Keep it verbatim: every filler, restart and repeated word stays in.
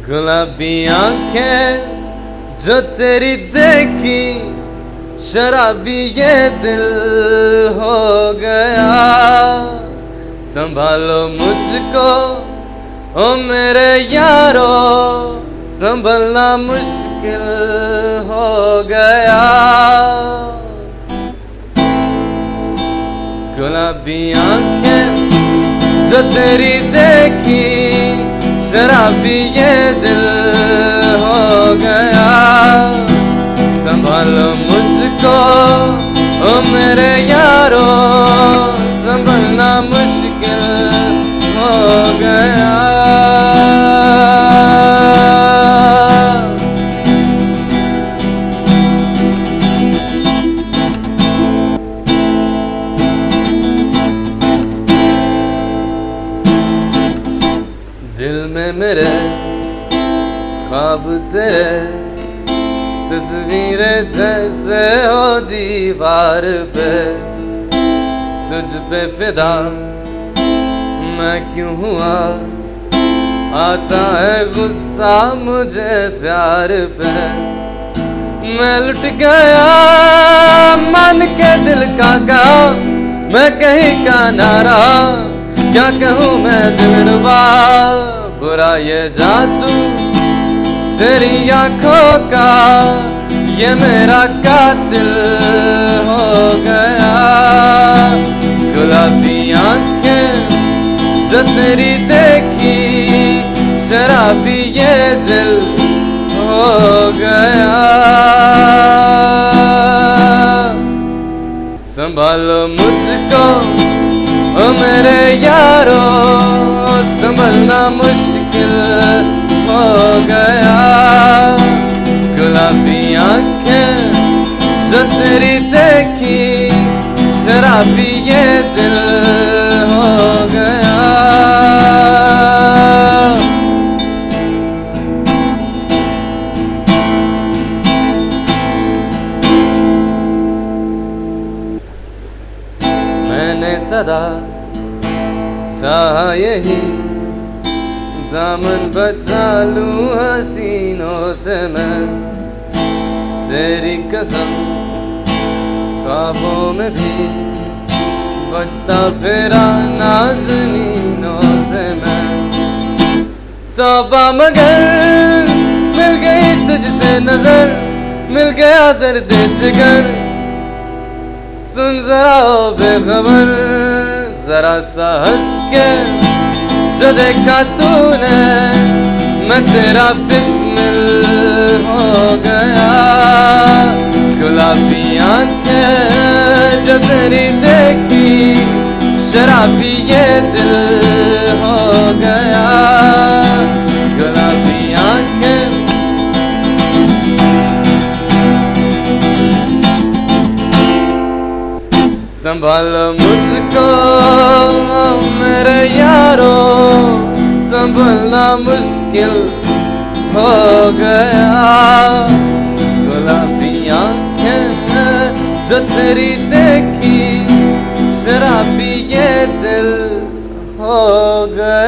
गुलाबी आंखें जो तेरी देखी, शराबी ये दिल हो गया। संभालो मुझको ओ मेरे यारो, संभलना मुश्किल हो गया। गुलाबी आंखें जो तेरी देखी, शराबी ये दिल हो गया। संभालो मुझको ओ मेरे यारो, संभलना मुश्किल हो गया। दिल में मेरे ख्वाब तेरे, तस्वीरें जैसे हो दीवार पे। तुझ पे फिदा मैं क्यों हुआ, आता है गुस्सा मुझे प्यार पे। मैं लुट गया मन के दिल का कहा, मैं कहीं का ना रहा। क्या कहूँ मैं दिलरुबा, बुरा ये जादू तेरी आंखों का, ये मेरा कातिल हो गया। गुलाबी आंखें जो तेरी देखी, शराबी ये दिल हो गया। संभालो मुझको ओ मेरे यारो, संभलना मुश्किल हो गया। गुलाबी आंखें जो तेरी देखी, शराबी ये दिल हो गया। मैंने सदा चाहा यही, दामन बचा लूं हसीनों से मैं। तेरी कसम ख्वाबों में भी बचता फिरा नाज़नीनों से मैं। तौबा मगर मिल गई तुझसे नजर, मिल गया दर्द जिगर। सुन जरा ओ बेखबर, जरा सा हंस के जो देखा तूने, मैं तेरा बिस्मिल हो गया। गुलाबी आंखें जो तेरी देखी, शराबी ये दिल हो गया। गुलाबी आंखें संभालो मुझको मेरे यारो, संभलना मुश्किल हो गया। गुलाबी आंखें जो तेरी देखी, शराबी ये दिल हो गया।